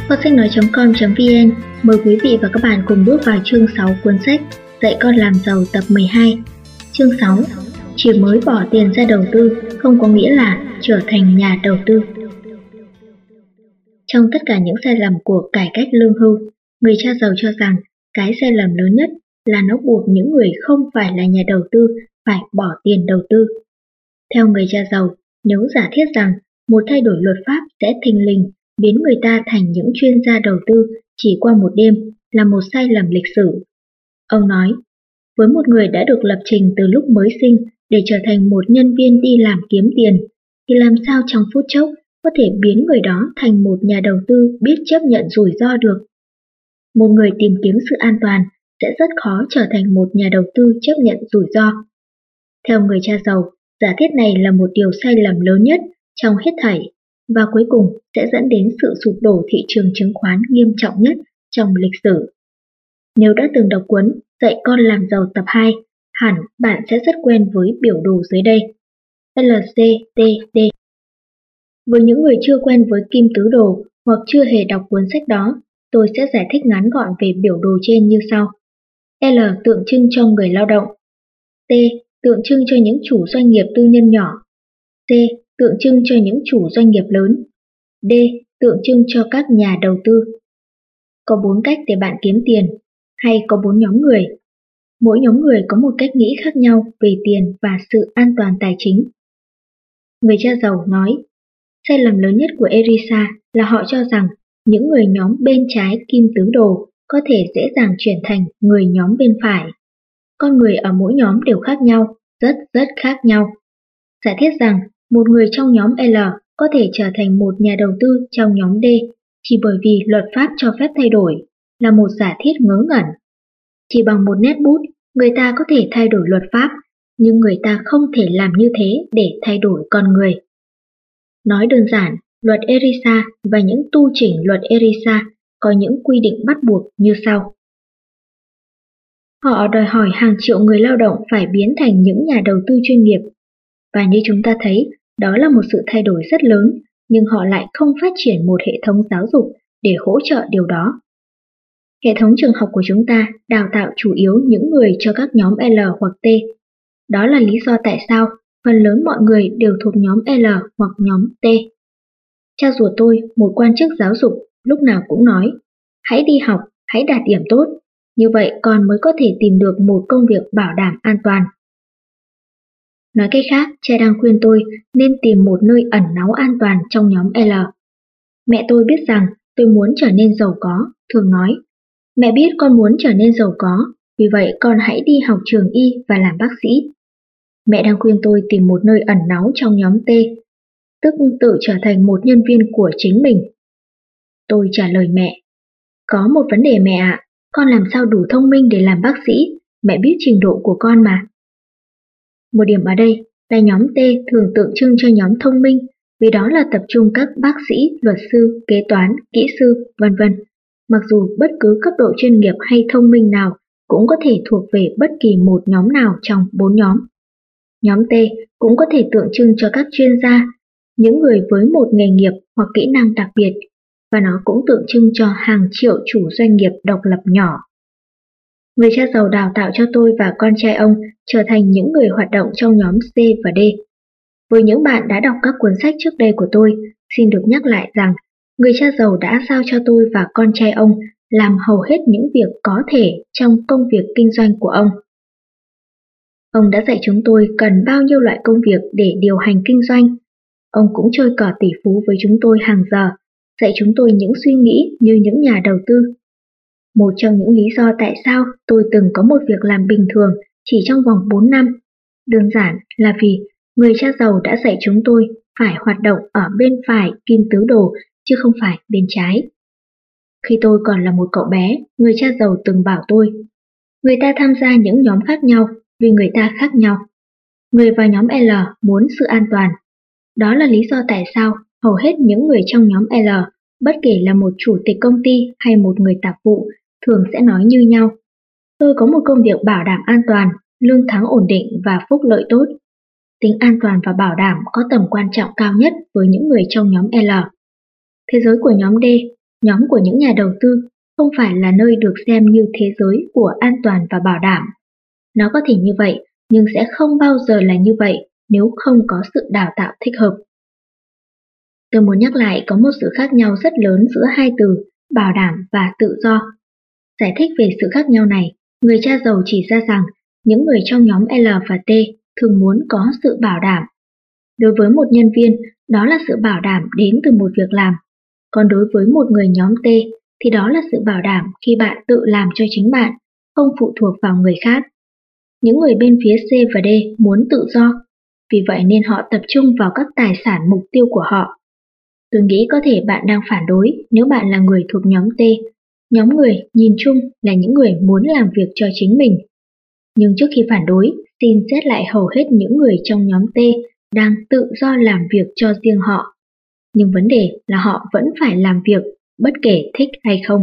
Kho sách nói.com.vn mời quý vị và các bạn cùng bước vào chương 6 cuốn sách Dạy con làm giàu tập 12. Chương 6. Chỉ mới bỏ tiền ra đầu tư không có nghĩa là trở thành nhà đầu tư. Trong tất cả những sai lầm của cải cách lương hưu, người cha giàu cho rằng cái sai lầm lớn nhất là nó buộc những người không phải là nhà đầu tư phải bỏ tiền đầu tư. Theo người cha giàu, nếu giả thiết rằng một thay đổi luật pháp sẽ thình lình biến người ta thành những chuyên gia đầu tư chỉ qua một đêm là một sai lầm lịch sử. Ông nói, với một người đã được lập trình từ lúc mới sinh để trở thành một nhân viên đi làm kiếm tiền, thì làm sao trong phút chốc có thể biến người đó thành một nhà đầu tư biết chấp nhận rủi ro được. Một người tìm kiếm sự an toàn sẽ rất khó trở thành một nhà đầu tư chấp nhận rủi ro. Theo người cha giàu, giả thiết này là một điều sai lầm lớn nhất trong hết thảy, và cuối cùng sẽ dẫn đến sự sụp đổ thị trường chứng khoán nghiêm trọng nhất trong lịch sử. Nếu đã từng đọc cuốn Dạy con làm giàu tập 2, hẳn bạn sẽ rất quen với biểu đồ dưới đây. LCTD. Với những người chưa quen với kim tứ đồ hoặc chưa hề đọc cuốn sách đó, tôi sẽ giải thích ngắn gọn về biểu đồ trên như sau. L tượng trưng cho người lao động. T tượng trưng cho những chủ doanh nghiệp tư nhân nhỏ. C tượng trưng cho những chủ doanh nghiệp lớn. D tượng trưng cho các nhà đầu tư. Có 4 cách để bạn kiếm tiền, hay có 4 nhóm người. Mỗi nhóm người có một cách nghĩ khác nhau về tiền và sự an toàn tài chính. Người cha giàu nói, sai lầm lớn nhất của Erisa là họ cho rằng những người nhóm bên trái kim tứ đồ có thể dễ dàng chuyển thành người nhóm bên phải. Con người ở mỗi nhóm đều khác nhau, rất khác nhau. Giả thiết rằng một người trong nhóm L có thể trở thành một nhà đầu tư trong nhóm D chỉ bởi vì luật pháp cho phép thay đổi, là một giả thiết ngớ ngẩn. Chỉ bằng một nét bút, người ta có thể thay đổi luật pháp, nhưng người ta không thể làm như thế để thay đổi con người. Nói đơn giản, luật Erisa và những tu chỉnh luật Erisa có những quy định bắt buộc như sau. Họ đòi hỏi hàng triệu người lao động phải biến thành những nhà đầu tư chuyên nghiệp. Và như chúng ta thấy, đó là một sự thay đổi rất lớn, nhưng họ lại không phát triển một hệ thống giáo dục để hỗ trợ điều đó. Hệ thống trường học của chúng ta đào tạo chủ yếu những người cho các nhóm L hoặc T. Đó là lý do tại sao phần lớn mọi người đều thuộc nhóm L hoặc nhóm T. Cha ruột tôi, một quan chức giáo dục, lúc nào cũng nói, hãy đi học, hãy đạt điểm tốt, như vậy con mới có thể tìm được một công việc bảo đảm an toàn. Nói cách khác, cha đang khuyên tôi nên tìm một nơi ẩn náu an toàn trong nhóm L. Mẹ tôi biết rằng tôi muốn trở nên giàu có, thường nói, mẹ biết con muốn trở nên giàu có, vì vậy con hãy đi học trường y và làm bác sĩ. Mẹ đang khuyên tôi tìm một nơi ẩn náu trong nhóm T, tức tự trở thành một nhân viên của chính mình. Tôi trả lời mẹ, có một vấn đề mẹ ạ, con làm sao đủ thông minh để làm bác sĩ, mẹ biết trình độ của con mà. Một điểm ở đây là nhóm T thường tượng trưng cho nhóm thông minh, vì đó là tập trung các bác sĩ, luật sư, kế toán, kỹ sư, vân vân. Mặc dù bất cứ cấp độ chuyên nghiệp hay thông minh nào cũng có thể thuộc về bất kỳ một nhóm nào trong 4 nhóm. Nhóm T cũng có thể tượng trưng cho các chuyên gia, những người với một nghề nghiệp hoặc kỹ năng đặc biệt, và nó cũng tượng trưng cho hàng triệu chủ doanh nghiệp độc lập nhỏ. Người cha giàu đào tạo cho tôi và con trai ông trở thành những người hoạt động trong nhóm C và D. Với những bạn đã đọc các cuốn sách trước đây của tôi, xin được nhắc lại rằng người cha giàu đã giao cho tôi và con trai ông làm hầu hết những việc có thể trong công việc kinh doanh của ông. Ông đã dạy chúng tôi cần bao nhiêu loại công việc để điều hành kinh doanh. Ông cũng chơi cờ tỷ phú với chúng tôi hàng giờ, dạy chúng tôi những suy nghĩ như những nhà đầu tư. Một trong những lý do tại sao tôi từng có một việc làm bình thường chỉ trong vòng 4 năm, đơn giản là vì người cha giàu đã dạy chúng tôi phải hoạt động ở bên phải kim tứ đồ chứ không phải bên trái. Khi tôi còn là một cậu bé, người cha giàu từng bảo tôi, người ta tham gia những nhóm khác nhau vì người ta khác nhau. Người vào nhóm L muốn sự an toàn. Đó là lý do tại sao hầu hết những người trong nhóm L, bất kể là một chủ tịch công ty hay một người tạp vụ, thường sẽ nói như nhau. Tôi có một công việc bảo đảm an toàn, lương tháng ổn định và phúc lợi tốt. Tính an toàn và bảo đảm có tầm quan trọng cao nhất với những người trong nhóm L. Thế giới của nhóm D, nhóm của những nhà đầu tư không phải là nơi được xem như thế giới của an toàn và bảo đảm. Nó có thể như vậy, nhưng sẽ không bao giờ là như vậy nếu không có sự đào tạo thích hợp. Tôi muốn nhắc lại có một sự khác nhau rất lớn giữa hai từ bảo đảm và tự do. Giải thích về sự khác nhau này, người cha giàu chỉ ra rằng những người trong nhóm L và T thường muốn có sự bảo đảm. Đối với một nhân viên, đó là sự bảo đảm đến từ một việc làm. Còn đối với một người nhóm T thì đó là sự bảo đảm khi bạn tự làm cho chính bạn, không phụ thuộc vào người khác. Những người bên phía C và D muốn tự do, vì vậy nên họ tập trung vào các tài sản mục tiêu của họ. Tôi nghĩ có thể bạn đang phản đối nếu bạn là người thuộc nhóm T. Nhóm người nhìn chung là những người muốn làm việc cho chính mình. Nhưng trước khi phản đối, xin xét lại hầu hết những người trong nhóm T đang tự do làm việc cho riêng họ. Nhưng vấn đề là họ vẫn phải làm việc, bất kể thích hay không.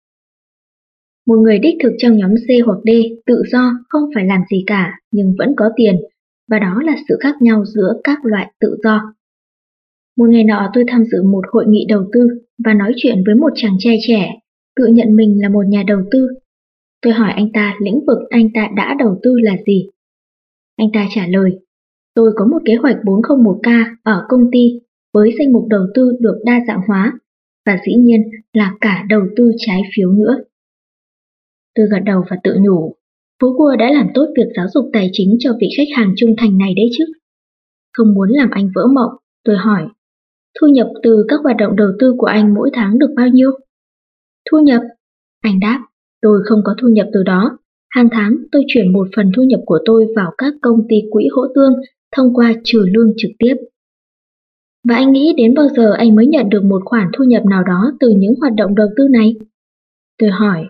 Một người đích thực trong nhóm C hoặc D tự do không phải làm gì cả nhưng vẫn có tiền, và đó là sự khác nhau giữa các loại tự do. Một ngày nọ tôi tham dự một hội nghị đầu tư và nói chuyện với một chàng trai trẻ, tự nhận mình là một nhà đầu tư. Tôi hỏi anh ta lĩnh vực anh ta đã đầu tư là gì. Anh ta trả lời, tôi có một kế hoạch 401k ở công ty với danh mục đầu tư được đa dạng hóa, và dĩ nhiên là cả đầu tư trái phiếu nữa. Tôi gật đầu và tự nhủ, Phú Cua đã làm tốt việc giáo dục tài chính cho vị khách hàng trung thành này đấy chứ. Không muốn làm anh vỡ mộng, tôi hỏi, thu nhập từ các hoạt động đầu tư của anh mỗi tháng được bao nhiêu? Thu nhập? Anh đáp, tôi không có thu nhập từ đó. Hàng tháng tôi chuyển một phần thu nhập của tôi vào các công ty quỹ hỗ tương thông qua trừ lương trực tiếp. Và anh nghĩ đến bao giờ anh mới nhận được một khoản thu nhập nào đó từ những hoạt động đầu tư này? Tôi hỏi.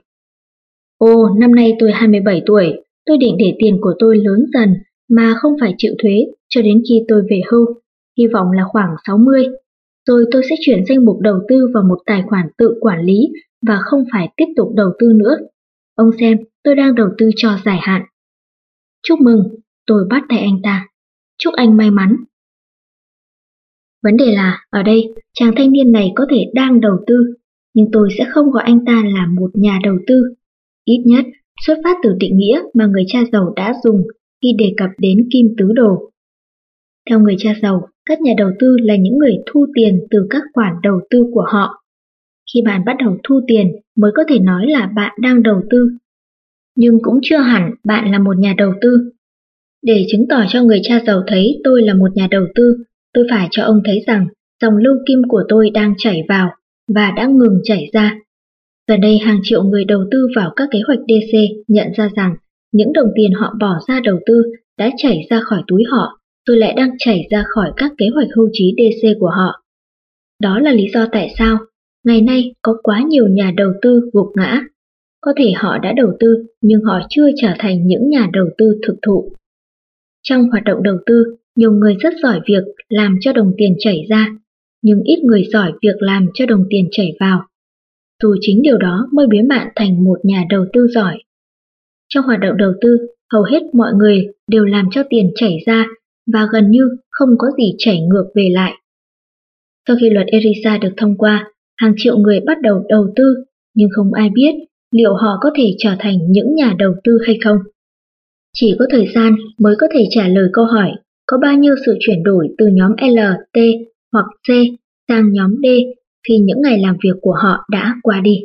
Năm nay tôi 27 tuổi, tôi định để tiền của tôi lớn dần mà không phải chịu thuế cho đến khi tôi về hưu, hy vọng là khoảng 60. Rồi tôi sẽ chuyển danh mục đầu tư vào một tài khoản tự quản lý và không phải tiếp tục đầu tư nữa. Ông xem, tôi đang đầu tư cho dài hạn. Chúc mừng, tôi bắt tay anh ta. Chúc anh may mắn. Vấn đề là, ở đây, chàng thanh niên này có thể đang đầu tư, nhưng tôi sẽ không gọi anh ta là một nhà đầu tư. Ít nhất, xuất phát từ định nghĩa mà người cha giàu đã dùng khi đề cập đến kim tứ đồ. Theo người cha giàu, các nhà đầu tư là những người thu tiền từ các khoản đầu tư của họ. Khi bạn bắt đầu thu tiền mới có thể nói là bạn đang đầu tư. Nhưng cũng chưa hẳn bạn là một nhà đầu tư. Để chứng tỏ cho người cha giàu thấy tôi là một nhà đầu tư, tôi phải cho ông thấy rằng dòng lưu kim của tôi đang chảy vào và đã ngừng chảy ra. Gần đây hàng triệu người đầu tư vào các kế hoạch DC nhận ra rằng những đồng tiền họ bỏ ra đầu tư đã chảy ra khỏi túi họ, rồi lại đang chảy ra khỏi các kế hoạch hưu trí DC của họ. Đó là lý do tại sao ngày nay có quá nhiều nhà đầu tư gục ngã. Có thể họ đã đầu tư nhưng họ chưa trở thành những nhà đầu tư thực thụ. Trong hoạt động đầu tư, nhiều người rất giỏi việc làm cho đồng tiền chảy ra, nhưng ít người giỏi việc làm cho đồng tiền chảy vào. Dù chính điều đó mới biến bạn thành một nhà đầu tư giỏi. Trong hoạt động đầu tư, hầu hết mọi người đều làm cho tiền chảy ra và gần như không có gì chảy ngược về lại. Sau khi luật ERISA được thông qua, hàng triệu người bắt đầu đầu tư, nhưng không ai biết liệu họ có thể trở thành những nhà đầu tư hay không. Chỉ có thời gian mới có thể trả lời câu hỏi có bao nhiêu sự chuyển đổi từ nhóm L, T hoặc C sang nhóm D khi những ngày làm việc của họ đã qua đi.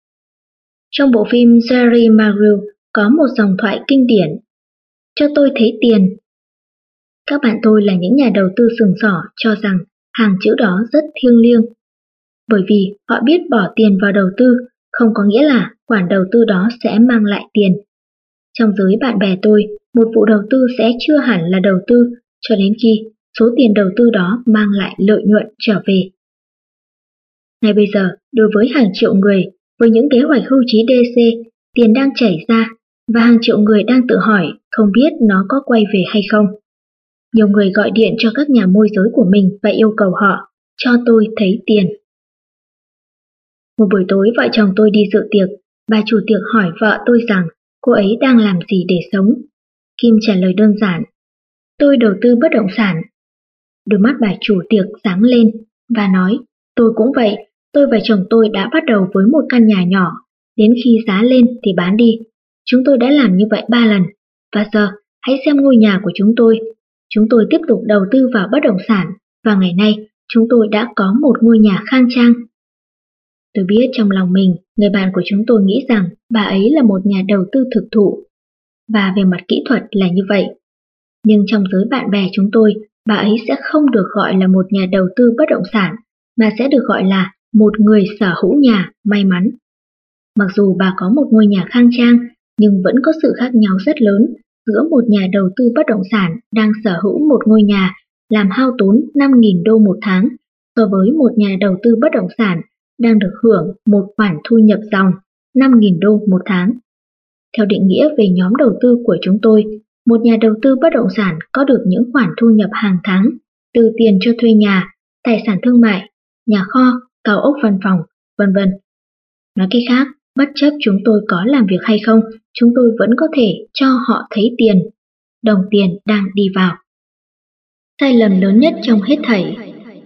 Trong bộ phim Jerry Maguire có một dòng thoại kinh điển: cho tôi thấy tiền. Các bạn tôi là những nhà đầu tư sừng sỏ cho rằng hàng chữ đó rất thiêng liêng. Bởi vì họ biết bỏ tiền vào đầu tư không có nghĩa là khoản đầu tư đó sẽ mang lại tiền. Trong giới bạn bè tôi, một vụ đầu tư sẽ chưa hẳn là đầu tư cho đến khi số tiền đầu tư đó mang lại lợi nhuận trở về. Ngay bây giờ, đối với hàng triệu người, với những kế hoạch hưu trí DC, tiền đang chảy ra và hàng triệu người đang tự hỏi không biết nó có quay về hay không. Nhiều người gọi điện cho các nhà môi giới của mình và yêu cầu họ cho tôi thấy tiền. Một buổi tối vợ chồng tôi đi dự tiệc, bà chủ tiệc hỏi vợ tôi rằng cô ấy đang làm gì để sống. Kim trả lời đơn giản: tôi đầu tư bất động sản. Đôi mắt bà chủ tiệc sáng lên và nói: tôi cũng vậy, Tôi và chồng tôi đã bắt đầu với một căn nhà nhỏ, đến khi giá lên thì bán đi. Chúng tôi đã làm như vậy 3 lần. Và giờ, hãy xem ngôi nhà của chúng tôi. Chúng tôi tiếp tục đầu tư vào bất động sản, và ngày nay chúng tôi đã có một ngôi nhà khang trang. Tôi biết trong lòng mình, người bạn của chúng tôi nghĩ rằng bà ấy là một nhà đầu tư thực thụ, và về mặt kỹ thuật là như vậy. Nhưng trong giới bạn bè chúng tôi, bà ấy sẽ không được gọi là một nhà đầu tư bất động sản, mà sẽ được gọi là một người sở hữu nhà may mắn. Mặc dù bà có một ngôi nhà khang trang, nhưng vẫn có sự khác nhau rất lớn giữa một nhà đầu tư bất động sản đang sở hữu một ngôi nhà làm hao tốn 5.000 đô một tháng so với một nhà đầu tư bất động sản đang được hưởng một khoản thu nhập ròng 5.000 đô một tháng. Theo định nghĩa về nhóm đầu tư của chúng tôi, một nhà đầu tư bất động sản có được những khoản thu nhập hàng tháng từ tiền cho thuê nhà, tài sản thương mại, nhà kho, cao ốc văn phòng, vân vân. Nói cách khác, bất chấp chúng tôi có làm việc hay không, chúng tôi vẫn có thể cho họ thấy tiền. Đồng tiền đang đi vào. Sai lầm lớn nhất trong hết thảy.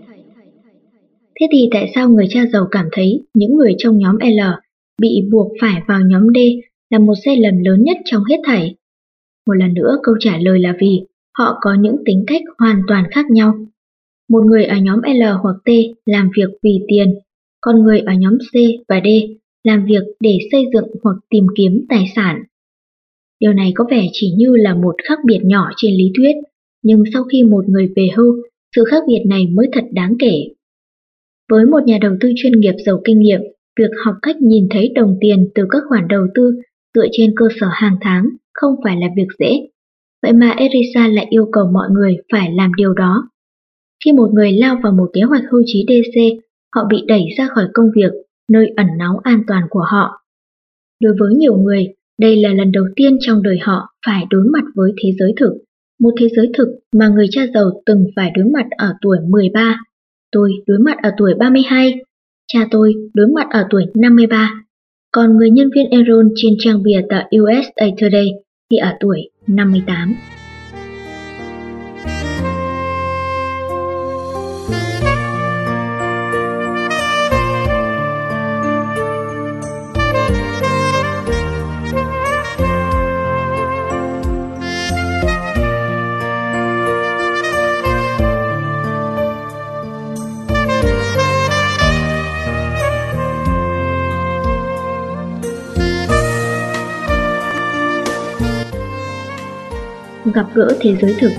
Thế thì tại sao người cha giàu cảm thấy những người trong nhóm L bị buộc phải vào nhóm D là một sai lầm lớn nhất trong hết thảy? Một lần nữa câu trả lời là vì họ có những tính cách hoàn toàn khác nhau. Một người ở nhóm L hoặc T làm việc vì tiền, còn người ở nhóm C và D làm việc để xây dựng hoặc tìm kiếm tài sản. Điều này có vẻ chỉ như là một khác biệt nhỏ trên lý thuyết, nhưng sau khi một người về hưu, sự khác biệt này mới thật đáng kể. Với một nhà đầu tư chuyên nghiệp giàu kinh nghiệm, việc học cách nhìn thấy đồng tiền từ các khoản đầu tư dựa trên cơ sở hàng tháng không phải là việc dễ. Vậy mà Erisa lại yêu cầu mọi người phải làm điều đó. Khi một người lao vào một kế hoạch hưu trí DC, họ bị đẩy ra khỏi công việc, nơi ẩn náu an toàn của họ. Đối với nhiều người, đây là lần đầu tiên trong đời họ phải đối mặt với thế giới thực, một thế giới thực mà người cha giàu từng phải đối mặt ở tuổi 13. Tôi đối mặt ở tuổi 32, cha tôi đối mặt ở tuổi 53, còn người nhân viên Enron trên trang bìa tờ USA Today thì ở tuổi 58. Gặp gỡ thế giới thực.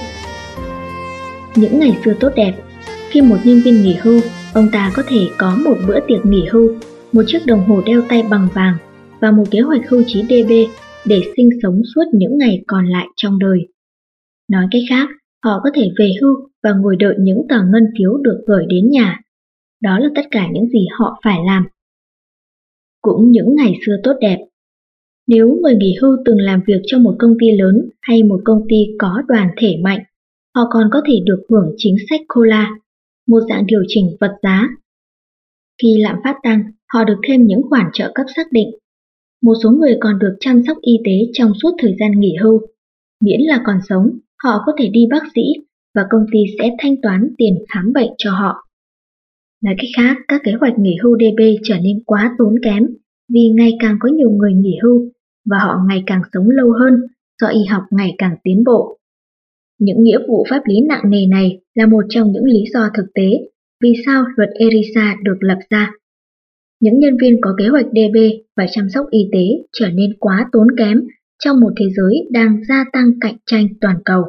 Những ngày xưa tốt đẹp, khi một nhân viên nghỉ hưu, ông ta có thể có một bữa tiệc nghỉ hưu, một chiếc đồng hồ đeo tay bằng vàng và một kế hoạch hưu trí DB để sinh sống suốt những ngày còn lại trong đời. Nói cách khác, họ có thể về hưu và ngồi đợi những tờ ngân phiếu được gửi đến nhà. Đó là tất cả những gì họ phải làm. Cũng những ngày xưa tốt đẹp. Nếu người nghỉ hưu từng làm việc cho một công ty lớn hay một công ty có đoàn thể mạnh, họ còn có thể được hưởng chính sách COLA, một dạng điều chỉnh vật giá. Khi lạm phát tăng, họ được thêm những khoản trợ cấp xác định. Một số người còn được chăm sóc y tế trong suốt thời gian nghỉ hưu. Miễn là còn sống, họ có thể đi bác sĩ và công ty sẽ thanh toán tiền khám bệnh cho họ. Nói cách khác, các kế hoạch nghỉ hưu DB trở nên quá tốn kém vì ngày càng có nhiều người nghỉ hưu và họ ngày càng sống lâu hơn do y học ngày càng tiến bộ. Những nghĩa vụ pháp lý nặng nề này là một trong những lý do thực tế vì sao luật ERISA được lập ra. Những nhân viên có kế hoạch DB và chăm sóc y tế trở nên quá tốn kém trong một thế giới đang gia tăng cạnh tranh toàn cầu.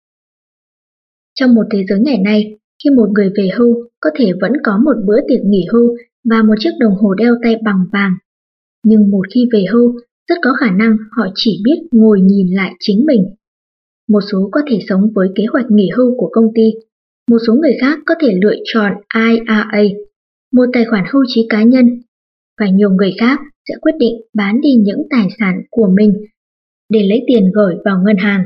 Trong một thế giới ngày nay, khi một người về hưu có thể vẫn có một bữa tiệc nghỉ hưu và một chiếc đồng hồ đeo tay bằng vàng. Nhưng một khi về hưu, rất có khả năng họ chỉ biết ngồi nhìn lại chính mình. Một số có thể sống với kế hoạch nghỉ hưu của công ty, một số người khác có thể lựa chọn IRA, một tài khoản hưu trí cá nhân, và nhiều người khác sẽ quyết định bán đi những tài sản của mình để lấy tiền gửi vào ngân hàng.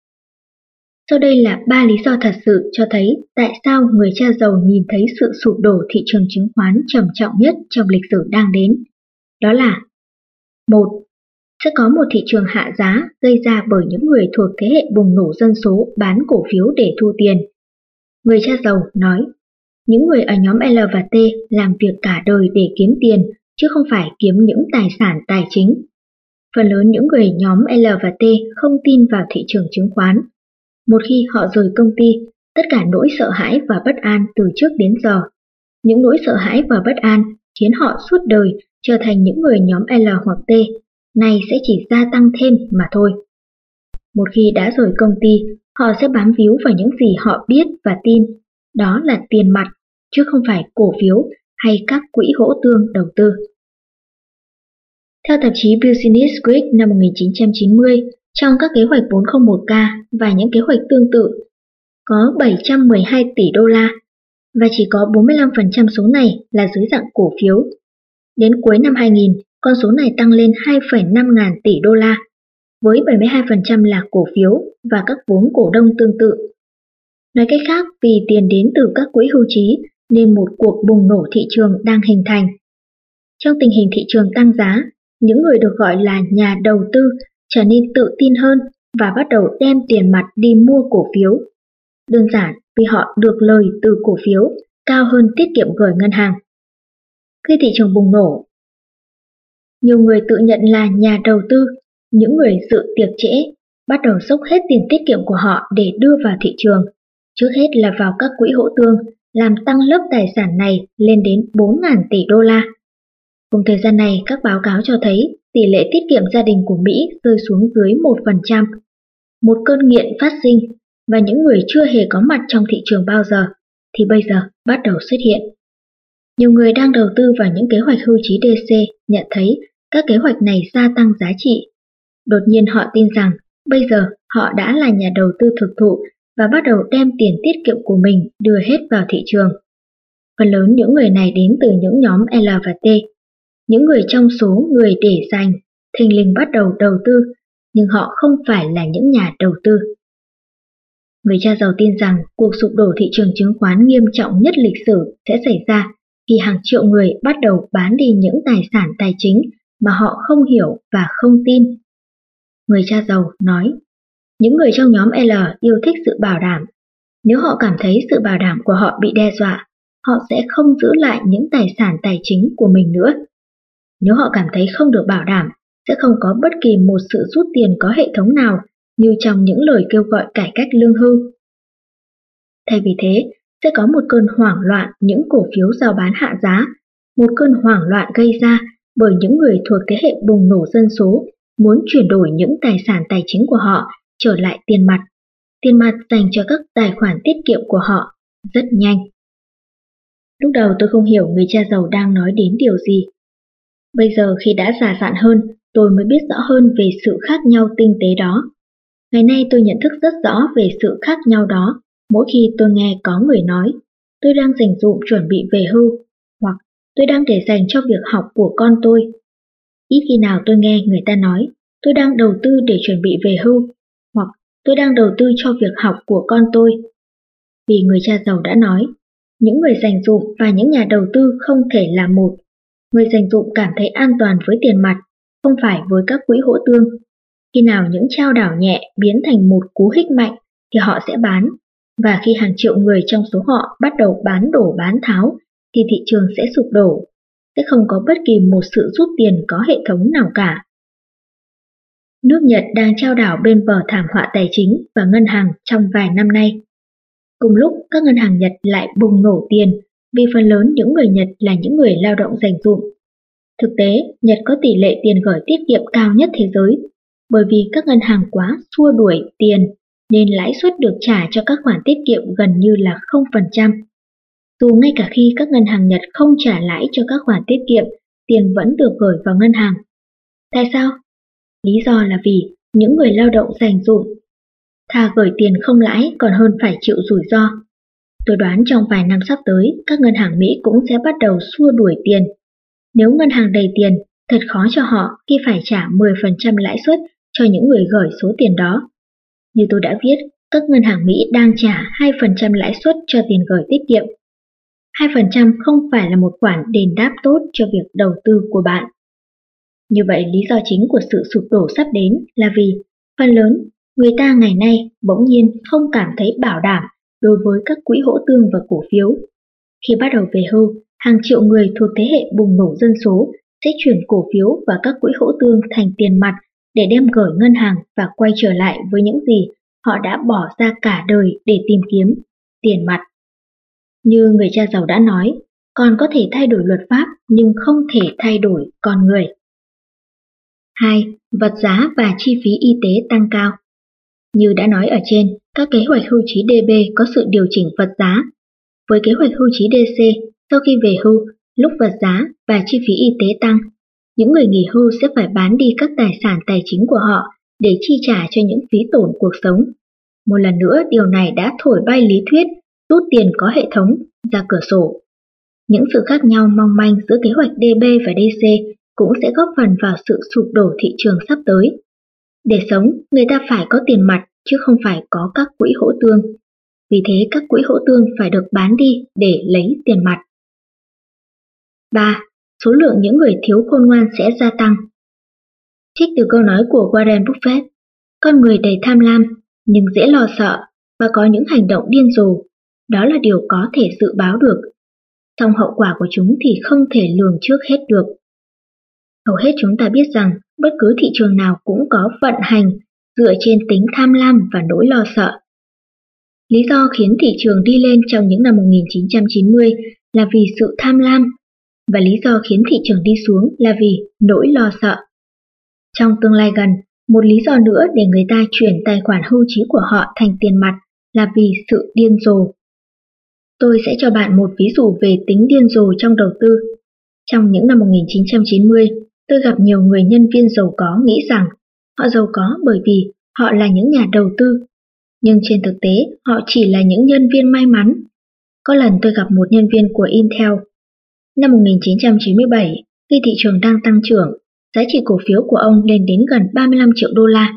Sau đây là 3 lý do thật sự cho thấy tại sao người cha giàu nhìn thấy sự sụp đổ thị trường chứng khoán trầm trọng nhất trong lịch sử đang đến. Đó là 1. Sẽ có một thị trường hạ giá gây ra bởi những người thuộc thế hệ bùng nổ dân số bán cổ phiếu để thu tiền. Người cha giàu nói, Những người ở nhóm L và T làm việc cả đời để kiếm tiền, chứ không phải kiếm những tài sản tài chính. Phần lớn những người nhóm L và T không tin vào thị trường chứng khoán. Một khi họ rời công ty, tất cả nỗi sợ hãi và bất an từ trước đến giờ. Những nỗi sợ hãi và bất an khiến họ suốt đời trở thành những người nhóm L hoặc T, này sẽ chỉ gia tăng thêm mà thôi. Một khi đã rời công ty, họ sẽ bám víu vào những gì họ biết và tin, đó là tiền mặt, chứ không phải cổ phiếu hay các quỹ hỗ tương đầu tư. Theo tạp chí Business Week năm 1990, trong các kế hoạch 401k và những kế hoạch tương tự, có 712 tỷ đô la, và chỉ có 45% số này là dưới dạng cổ phiếu. Đến cuối năm 2000, con số này tăng lên 2,5 ngàn tỷ đô la, với 72% là cổ phiếu và các vốn cổ đông tương tự. Nói cách khác, vì tiền đến từ các quỹ hưu trí nên một cuộc bùng nổ thị trường đang hình thành. Trong tình hình thị trường tăng giá, những người được gọi là nhà đầu tư trở nên tự tin hơn và bắt đầu đem tiền mặt đi mua cổ phiếu. Đơn giản vì họ được lời từ cổ phiếu cao hơn tiết kiệm gửi ngân hàng. Khi thị trường bùng nổ, nhiều người tự nhận là nhà đầu tư, những người dự tiệc trễ, bắt đầu xốc hết tiền tiết kiệm của họ để đưa vào thị trường, trước hết là vào các quỹ hỗ tương, làm tăng lớp tài sản này lên đến 4.000 tỷ đô la. Cùng thời gian này, các báo cáo cho thấy tỷ lệ tiết kiệm gia đình của Mỹ rơi xuống dưới 1%. Một cơn nghiện phát sinh, và những người chưa hề có mặt trong thị trường bao giờ, thì bây giờ bắt đầu xuất hiện. Nhiều người đang đầu tư vào những kế hoạch hưu trí DC nhận thấy các kế hoạch này gia tăng giá trị. Đột nhiên họ tin rằng bây giờ họ đã là nhà đầu tư thực thụ và bắt đầu đem tiền tiết kiệm của mình đưa hết vào thị trường. Phần lớn những người này đến từ những nhóm L và T. Những người trong số người để dành thình lình bắt đầu đầu tư, nhưng họ không phải là những nhà đầu tư. Người cha giàu tin rằng cuộc sụp đổ thị trường chứng khoán nghiêm trọng nhất lịch sử sẽ xảy ra khi hàng triệu người bắt đầu bán đi những tài sản tài chính mà họ không hiểu và không tin. Người cha giàu nói, những người trong nhóm L yêu thích sự bảo đảm. Nếu họ cảm thấy sự bảo đảm của họ bị đe dọa, họ sẽ không giữ lại những tài sản tài chính của mình nữa. Nếu họ cảm thấy không được bảo đảm, sẽ không có bất kỳ một sự rút tiền có hệ thống nào như trong những lời kêu gọi cải cách lương hưu. Thay vì thế, sẽ có một cơn hoảng loạn những cổ phiếu rao bán hạ giá, một cơn hoảng loạn gây ra bởi những người thuộc thế hệ bùng nổ dân số muốn chuyển đổi những tài sản tài chính của họ trở lại tiền mặt dành cho các tài khoản tiết kiệm của họ rất nhanh. Lúc đầu tôi không hiểu người cha giàu đang nói đến điều gì. Bây giờ khi đã già dặn hơn, tôi mới biết rõ hơn về sự khác nhau tinh tế đó. Ngày nay tôi nhận thức rất rõ về sự khác nhau đó mỗi khi tôi nghe có người nói tôi đang dành dụm chuẩn bị về hưu, hoặc tôi đang để dành cho việc học của con tôi. Ít khi nào tôi nghe người ta nói tôi đang đầu tư để chuẩn bị về hưu, hoặc tôi đang đầu tư cho việc học của con tôi. Vì người cha giàu đã nói, những người dành dụm và những nhà đầu tư không thể là một. Người dành dụm cảm thấy an toàn với tiền mặt, không phải với các quỹ hỗ tương. Khi nào những trao đảo nhẹ biến thành một cú hích mạnh thì họ sẽ bán, và khi hàng triệu người trong số họ bắt đầu bán đổ bán tháo thì thị trường sẽ sụp đổ, sẽ không có bất kỳ một sự rút tiền có hệ thống nào cả. Nước Nhật đang trao đảo bên bờ thảm họa tài chính và ngân hàng trong vài năm nay. Cùng lúc các ngân hàng Nhật lại bùng nổ tiền vì phần lớn những người Nhật là những người lao động dành dụm. Thực tế, Nhật có tỷ lệ tiền gửi tiết kiệm cao nhất thế giới, bởi vì các ngân hàng quá xua đuổi tiền nên lãi suất được trả cho các khoản tiết kiệm gần như là 0%. Dù ngay cả khi các ngân hàng Nhật không trả lãi cho các khoản tiết kiệm, tiền vẫn được gửi vào ngân hàng. Tại sao? Lý do là vì những người lao động dành dụm thà gửi tiền không lãi còn hơn phải chịu rủi ro. Tôi đoán trong vài năm sắp tới, các ngân hàng Mỹ cũng sẽ bắt đầu xua đuổi tiền. Nếu ngân hàng đầy tiền, thật khó cho họ khi phải trả 10% lãi suất cho những người gửi số tiền đó. Như tôi đã viết, các ngân hàng Mỹ đang trả 2% lãi suất cho tiền gửi tiết kiệm. 2% không phải là một khoản đền đáp tốt cho việc đầu tư của bạn. Như vậy, lý do chính của sự sụp đổ sắp đến là vì, phần lớn, người ta ngày nay bỗng nhiên không cảm thấy bảo đảm đối với các quỹ hỗ tương và cổ phiếu. Khi bắt đầu về hưu, hàng triệu người thuộc thế hệ bùng nổ dân số sẽ chuyển cổ phiếu và các quỹ hỗ tương thành tiền mặt để đem gửi ngân hàng và quay trở lại với những gì họ đã bỏ ra cả đời để tìm kiếm, tiền mặt. Như người cha giàu đã nói, con có thể thay đổi luật pháp nhưng không thể thay đổi con người. 2. Vật giá và chi phí y tế tăng cao. Như đã nói ở trên, các kế hoạch hưu trí DB có sự điều chỉnh vật giá. Với kế hoạch hưu trí DC, sau khi về hưu, lúc vật giá và chi phí y tế tăng, những người nghỉ hưu sẽ phải bán đi các tài sản tài chính của họ để chi trả cho những phí tổn cuộc sống. Một lần nữa, điều này đã thổi bay lý thuyết rút tiền có hệ thống ra cửa sổ. Những sự khác nhau mong manh giữa kế hoạch DB và DC cũng sẽ góp phần vào sự sụp đổ thị trường sắp tới. Để sống, người ta phải có tiền mặt chứ không phải có các quỹ hỗ tương. Vì thế các quỹ hỗ tương phải được bán đi để lấy tiền mặt. 3. Số lượng những người thiếu khôn ngoan sẽ gia tăng. Trích từ câu nói của Warren Buffett, con người đầy tham lam nhưng dễ lo sợ và có những hành động điên rồ, đó là điều có thể dự báo được. Song hậu quả của chúng thì không thể lường trước hết được. Hầu hết chúng ta biết rằng bất cứ thị trường nào cũng có vận hành dựa trên tính tham lam và nỗi lo sợ. Lý do khiến thị trường đi lên trong những năm 1990 là vì sự tham lam, và lý do khiến thị trường đi xuống là vì nỗi lo sợ. Trong tương lai gần, một lý do nữa để người ta chuyển tài khoản hưu trí của họ thành tiền mặt là vì sự điên rồ. Tôi sẽ cho bạn một ví dụ về tính điên rồ trong đầu tư. Trong những năm 1990, tôi gặp nhiều người nhân viên giàu có nghĩ rằng họ giàu có bởi vì họ là những nhà đầu tư. Nhưng trên thực tế, họ chỉ là những nhân viên may mắn. Có lần tôi gặp một nhân viên của Intel. Năm 1997, khi thị trường đang tăng trưởng, giá trị cổ phiếu của ông lên đến gần 35 triệu đô la.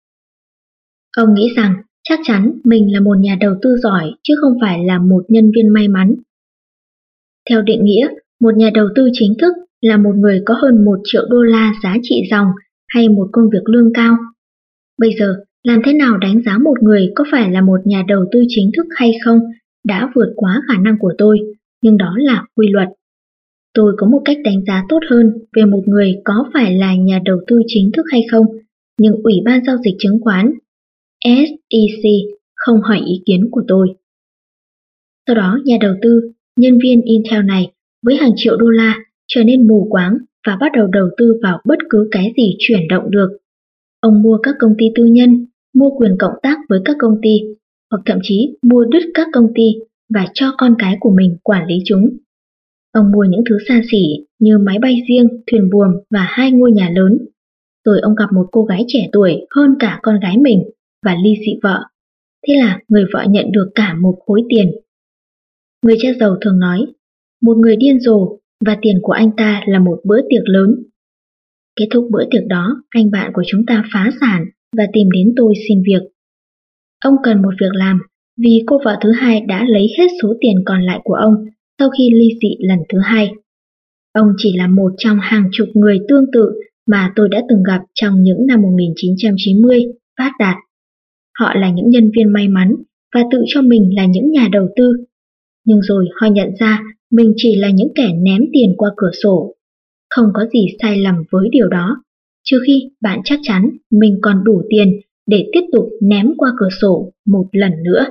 Ông nghĩ rằng chắc chắn mình là một nhà đầu tư giỏi chứ không phải là một nhân viên may mắn. Theo định nghĩa, một nhà đầu tư chính thức là một người có hơn 1 triệu đô la giá trị dòng hay một công việc lương cao. Bây giờ, làm thế nào đánh giá một người có phải là một nhà đầu tư chính thức hay không đã vượt quá khả năng của tôi, nhưng đó là quy luật. Tôi có một cách đánh giá tốt hơn về một người có phải là nhà đầu tư chính thức hay không, nhưng Ủy ban Giao dịch Chứng khoán SEC không hỏi ý kiến của tôi. Sau đó, nhà đầu tư, nhân viên Intel này với hàng triệu đô la trở nên mù quáng và bắt đầu đầu tư vào bất cứ cái gì chuyển động được. Ông mua các công ty tư nhân, mua quyền cộng tác với các công ty, hoặc thậm chí mua đứt các công ty và cho con cái của mình quản lý chúng. Ông mua những thứ xa xỉ như máy bay riêng, thuyền buồm và 2 ngôi nhà lớn. Rồi ông gặp một cô gái trẻ tuổi hơn cả con gái mình và ly dị vợ. Thế là người vợ nhận được cả một khối tiền. Người cha giàu thường nói, một người điên rồ và tiền của anh ta là một bữa tiệc lớn. Kết thúc bữa tiệc đó, anh bạn của chúng ta phá sản và tìm đến tôi xin việc. Ông cần một việc làm vì cô vợ thứ hai đã lấy hết số tiền còn lại của ông sau khi ly dị lần thứ hai. Ông chỉ là một trong hàng chục người tương tự mà tôi đã từng gặp trong những năm 1990 phát đạt. Họ là những nhân viên may mắn và tự cho mình là những nhà đầu tư. Nhưng rồi họ nhận ra mình chỉ là những kẻ ném tiền qua cửa sổ. Không có gì sai lầm với điều đó, trừ khi bạn chắc chắn mình còn đủ tiền để tiếp tục ném qua cửa sổ một lần nữa.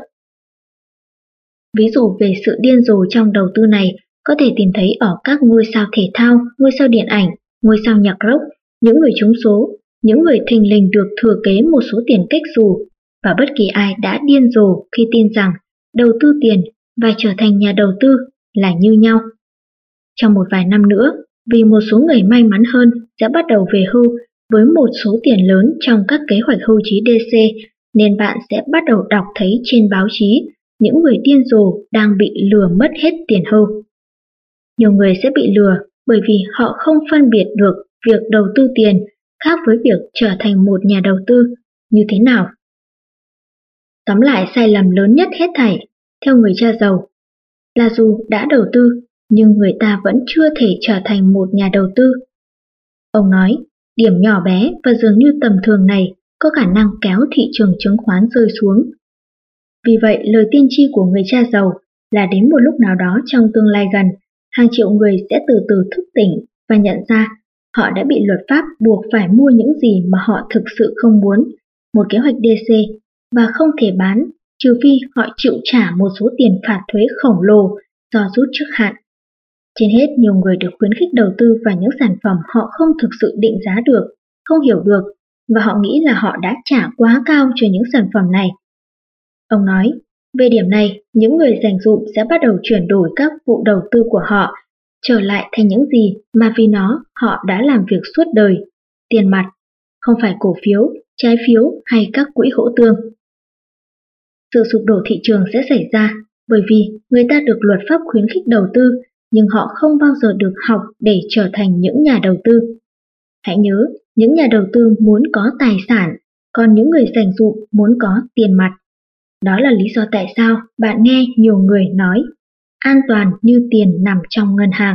Ví dụ về sự điên rồ trong đầu tư này có thể tìm thấy ở các ngôi sao thể thao, ngôi sao điện ảnh, ngôi sao nhạc rock, những người trúng số, những người thình lình được thừa kế một số tiền kếch xù, và bất kỳ ai đã điên rồ khi tin rằng đầu tư tiền và trở thành nhà đầu tư là như nhau. Trong một vài năm nữa, vì một số người may mắn hơn sẽ bắt đầu về hưu với một số tiền lớn trong các kế hoạch hưu trí DC, nên bạn sẽ bắt đầu đọc thấy trên báo chí những người điên rồ đang bị lừa mất hết tiền hưu. Nhiều người sẽ bị lừa bởi vì họ không phân biệt được việc đầu tư tiền khác với việc trở thành một nhà đầu tư như thế nào. Tóm lại, sai lầm lớn nhất hết thảy, theo người cha giàu, là dù đã đầu tư, nhưng người ta vẫn chưa thể trở thành một nhà đầu tư. Ông nói, điểm nhỏ bé và dường như tầm thường này có khả năng kéo thị trường chứng khoán rơi xuống. Vì vậy, lời tiên tri của người cha giàu là đến một lúc nào đó trong tương lai gần, hàng triệu người sẽ từ từ thức tỉnh và nhận ra họ đã bị luật pháp buộc phải mua những gì mà họ thực sự không muốn, một kế hoạch DC, và không thể bán, trừ phi họ chịu trả một số tiền phạt thuế khổng lồ do rút trước hạn. Trên hết, nhiều người được khuyến khích đầu tư vào những sản phẩm họ không thực sự định giá được, không hiểu được, và họ nghĩ là họ đã trả quá cao cho những sản phẩm này. Ông nói, về điểm này, những người dành dụm sẽ bắt đầu chuyển đổi các vụ đầu tư của họ trở lại thành những gì mà vì nó họ đã làm việc suốt đời, tiền mặt, không phải cổ phiếu, trái phiếu hay các quỹ hỗ tương. Sự sụp đổ thị trường sẽ xảy ra bởi vì người ta được luật pháp khuyến khích đầu tư, nhưng họ không bao giờ được học để trở thành những nhà đầu tư. Hãy nhớ, những nhà đầu tư muốn có tài sản, còn những người dành dụm muốn có tiền mặt. Đó là lý do tại sao bạn nghe nhiều người nói an toàn như tiền nằm trong ngân hàng.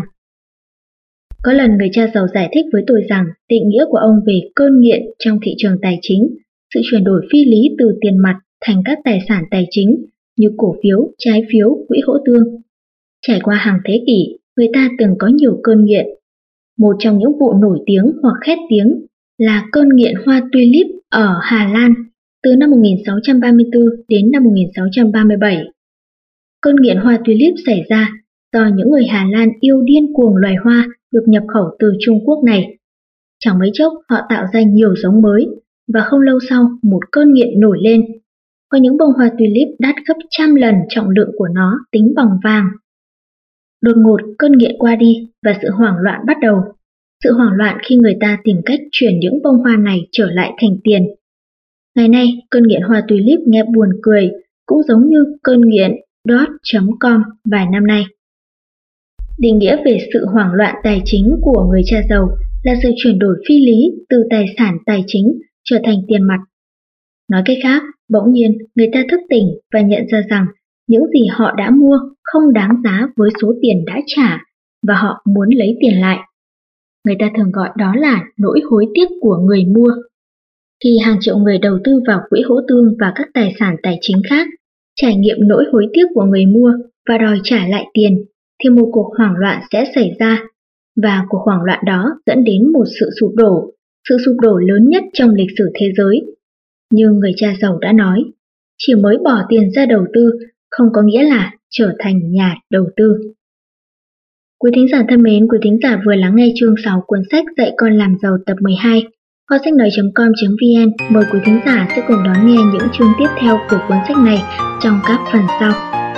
Có lần người cha giàu giải thích với tôi rằng định nghĩa của ông về cơn nghiện trong thị trường tài chính, sự chuyển đổi phi lý từ tiền mặt thành các tài sản tài chính như cổ phiếu, trái phiếu, quỹ hỗ tương. Trải qua hàng thế kỷ, người ta từng có nhiều cơn nghiện. Một trong những vụ nổi tiếng hoặc khét tiếng là cơn nghiện hoa tulip ở Hà Lan từ năm 1634 đến năm 1637. Cơn nghiện hoa tulip xảy ra do những người Hà Lan yêu điên cuồng loài hoa được nhập khẩu từ Trung Quốc này. Chẳng mấy chốc họ tạo ra nhiều giống mới, và không lâu sau một cơn nghiện nổi lên. Có những bông hoa tulip đắt gấp 100 lần trọng lượng của nó tính bằng vàng. Đột ngột cơn nghiện qua đi và sự hoảng loạn bắt đầu. Sự hoảng loạn khi người ta tìm cách chuyển những bông hoa này trở lại thành tiền. Ngày nay, cơn nghiện hoa tulip nghe buồn cười, cũng giống như cơn nghiện .com vài năm nay. Định nghĩa về sự hoảng loạn tài chính của người cha giàu là sự chuyển đổi phi lý từ tài sản tài chính trở thành tiền mặt. Nói cách khác, bỗng nhiên người ta thức tỉnh và nhận ra rằng những gì họ đã mua không đáng giá với số tiền đã trả và họ muốn lấy tiền lại. Người ta thường gọi đó là nỗi hối tiếc của người mua. Khi hàng triệu người đầu tư vào quỹ hỗ tương và các tài sản tài chính khác, trải nghiệm nỗi hối tiếc của người mua và đòi trả lại tiền, thì một cuộc hoảng loạn sẽ xảy ra, và cuộc hoảng loạn đó dẫn đến một sự sụp đổ lớn nhất trong lịch sử thế giới. Như người cha giàu đã nói, chỉ mới bỏ tiền ra đầu tư không có nghĩa là trở thành nhà đầu tư. Quý thính giả thân mến, quý thính giả vừa lắng nghe chương 6 cuốn sách Dạy con làm giàu tập 12. Kho sách nói.com.vn mời quý thính giả sẽ cùng đón nghe những chương tiếp theo của cuốn sách này trong các phần sau.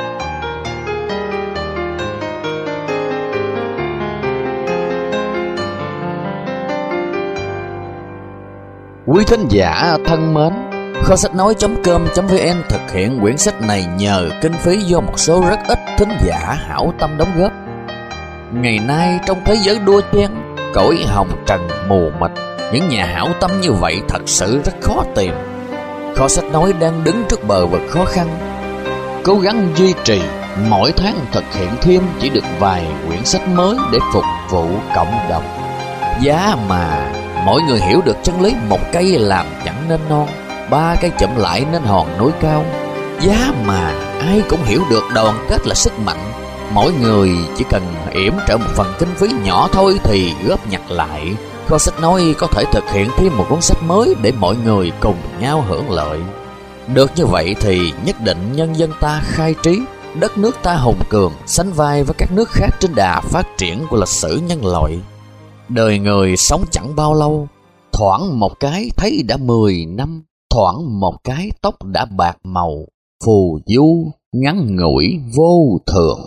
Quý thính giả thân mến, kho sách nói.com.vn thực hiện quyển sách này nhờ kinh phí do một số rất ít thính giả hảo tâm đóng góp. Ngày nay trong thế giới đua chen, cõi hồng trần mù mịt, những nhà hảo tâm như vậy thật sự rất khó tìm. Kho sách nói đang đứng trước bờ vực khó khăn, cố gắng duy trì, mỗi tháng thực hiện thêm chỉ được vài quyển sách mới để phục vụ cộng đồng. Giá mà mỗi người hiểu được chân lý một cây làm chẳng nên non, ba cây chụm lại nên hòn núi cao. Giá mà ai cũng hiểu được đoàn kết là sức mạnh, mỗi người chỉ cần yểm trợ một phần kinh phí nhỏ thôi thì góp nhặt lại, kho sách nói có thể thực hiện thêm một cuốn sách mới để mọi người cùng nhau hưởng lợi. Được như vậy thì nhất định nhân dân ta khai trí, đất nước ta hùng cường, sánh vai với các nước khác trên đà phát triển của lịch sử nhân loại. Đời người sống chẳng bao lâu, thoảng một cái thấy đã 10 năm, thoảng một cái tóc đã bạc màu, phù du, ngắn ngủi, vô thường.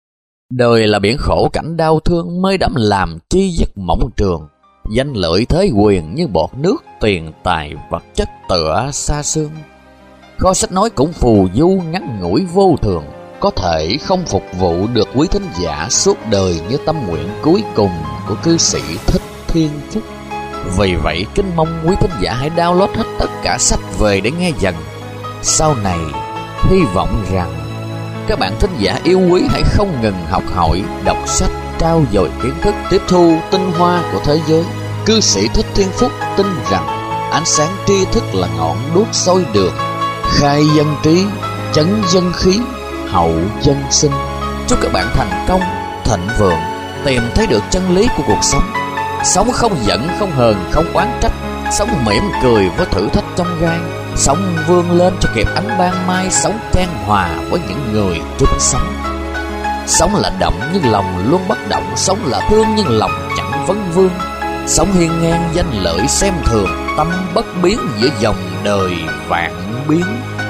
Đời là biển khổ cảnh đau thương, mới đắm làm chi giấc mộng trường. Danh lợi thế quyền như bọt nước, tiền tài vật chất tựa xa xương. Kho sách nói cũng phù du ngắn ngủi vô thường, có thể không phục vụ được quý thính giả suốt đời như tâm nguyện cuối cùng của cư sĩ Thích Thiên Phúc. Vì vậy kính mong quý thính giả hãy download hết tất cả sách về để nghe dần. Sau này hy vọng rằng các bạn thính giả yêu quý hãy không ngừng học hỏi, đọc sách, trau dồi kiến thức, tiếp thu tinh hoa của thế giới. Cư sĩ Thích Thiên Phúc tin rằng ánh sáng tri thức là ngọn đuốc soi đường, khai dân trí, chấn dân khí, hậu dân sinh. Chúc các bạn thành công, thịnh vượng, tìm thấy được chân lý của cuộc sống. Sống không giận, không hờn, không oán trách. Sống mỉm cười với thử thách trong gai. Sống vươn lên cho kịp ánh ban mai. Sống chan hòa với những người chung sống. Sống là động nhưng lòng luôn bất động. Sống là thương nhưng lòng chẳng vấn vương. Sống hiên ngang danh lợi xem thường. Tâm bất biến giữa dòng đời vạn biến.